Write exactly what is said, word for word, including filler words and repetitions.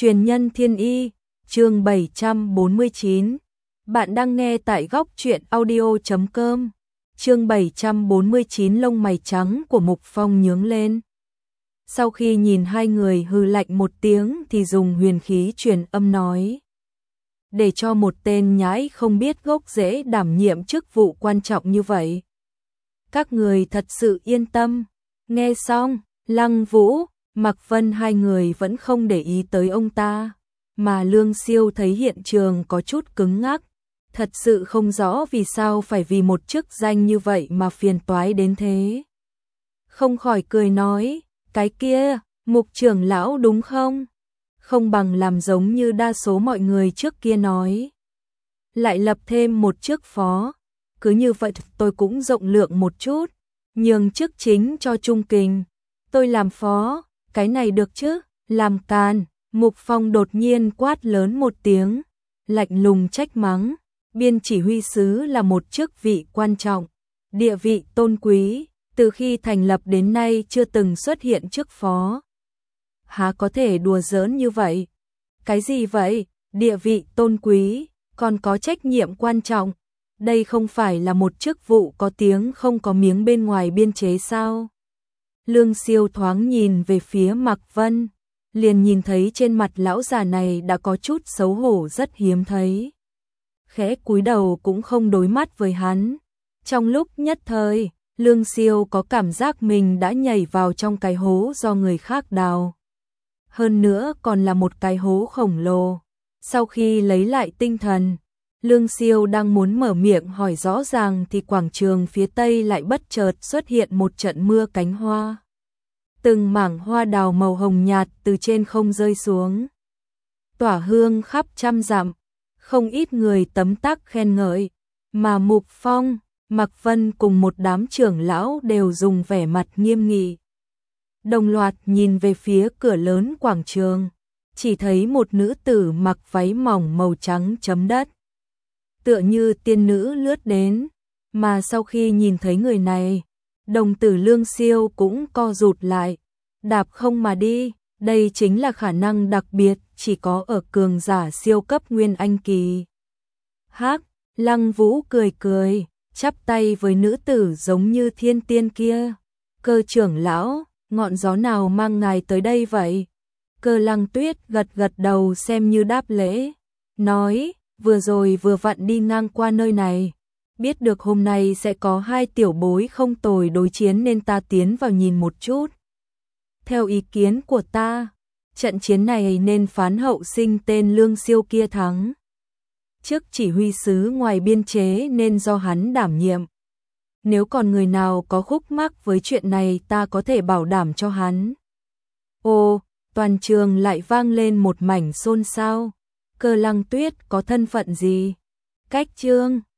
Truyền nhân thiên y, chương bảy trăm bốn mươi chín. Bạn đang nghe tại góc truyện audio chấm com. Chương bảy trăm bốn mươi chín, lông mày trắng của Mục Phong nhướng lên. Sau khi nhìn hai người hừ lạnh một tiếng thì dùng huyền khí truyền âm nói: để cho một tên nhãi không biết gốc rễ đảm nhiệm chức vụ quan trọng như vậy. Các người thật sự yên tâm. Nghe xong, Lăng Vũ, Mạc Vân hai người vẫn không để ý tới ông ta, mà Lương Siêu thấy hiện trường có chút cứng ngắc, thật sự không rõ vì sao phải vì một chức danh như vậy mà phiền toái đến thế. Không khỏi cười nói: cái kia, Mục trưởng lão đúng không? Không bằng làm giống như đa số mọi người trước kia nói, lại lập thêm một chức phó, cứ như vậy tôi cũng rộng lượng một chút, nhường chức chính cho Trung Kình, tôi làm phó. Cái này được chứ? Làm càn. Mục Phong đột nhiên quát lớn một tiếng, lạnh lùng trách mắng. Biên chỉ huy sứ là một chức vị quan trọng, địa vị tôn quý, từ khi thành lập đến nay chưa từng xuất hiện chức phó. Há có thể đùa giỡn như vậy? Cái gì vậy? Địa vị tôn quý, còn có trách nhiệm quan trọng. Đây không phải là một chức vụ có tiếng không có miếng bên ngoài biên chế sao? Lương Siêu thoáng nhìn về phía Mạc Vân, liền nhìn thấy trên mặt lão già này đã có chút xấu hổ rất hiếm thấy. Khẽ cúi đầu cũng không đối mắt với hắn. Trong lúc nhất thời, Lương Siêu có cảm giác mình đã nhảy vào trong cái hố do người khác đào. Hơn nữa còn là một cái hố khổng lồ. Sau khi lấy lại tinh thần, Lương Siêu đang muốn mở miệng hỏi rõ ràng thì quảng trường phía tây lại bất chợt xuất hiện một trận mưa cánh hoa. Từng mảng hoa đào màu hồng nhạt từ trên không rơi xuống, tỏa hương khắp trăm dặm, không ít người tấm tắc khen ngợi, mà Mục Phong, Mạc Vân cùng một đám trưởng lão đều dùng vẻ mặt nghiêm nghị. Đồng loạt nhìn về phía cửa lớn quảng trường, chỉ thấy một nữ tử mặc váy mỏng màu trắng chấm đất, tựa như tiên nữ lướt đến, mà sau khi nhìn thấy người này, đồng tử Lương Siêu cũng co rụt lại, đạp không mà đi. Đây chính là khả năng đặc biệt chỉ có ở cường giả siêu cấp Nguyên Anh kỳ. Hắc, Lăng Vũ cười cười, chắp tay với nữ tử giống như thiên tiên kia. Cơ trưởng lão, ngọn gió nào mang ngài tới đây vậy? Cơ Lăng Tuyết gật gật đầu xem như đáp lễ, nói: vừa rồi vừa vặn đi ngang qua nơi này, biết được hôm nay sẽ có hai tiểu bối không tồi đối chiến nên ta tiến vào nhìn một chút. Theo ý kiến của ta, trận chiến này nên phán hậu sinh tên Lương Siêu kia thắng. Chức chỉ huy sứ ngoài biên chế nên do hắn đảm nhiệm. Nếu còn người nào có khúc mắc với chuyện này ta có thể bảo đảm cho hắn. Ồ, toàn trường lại vang lên một mảnh xôn xao. Cơ Lăng Tuyết có thân phận gì? Cách trương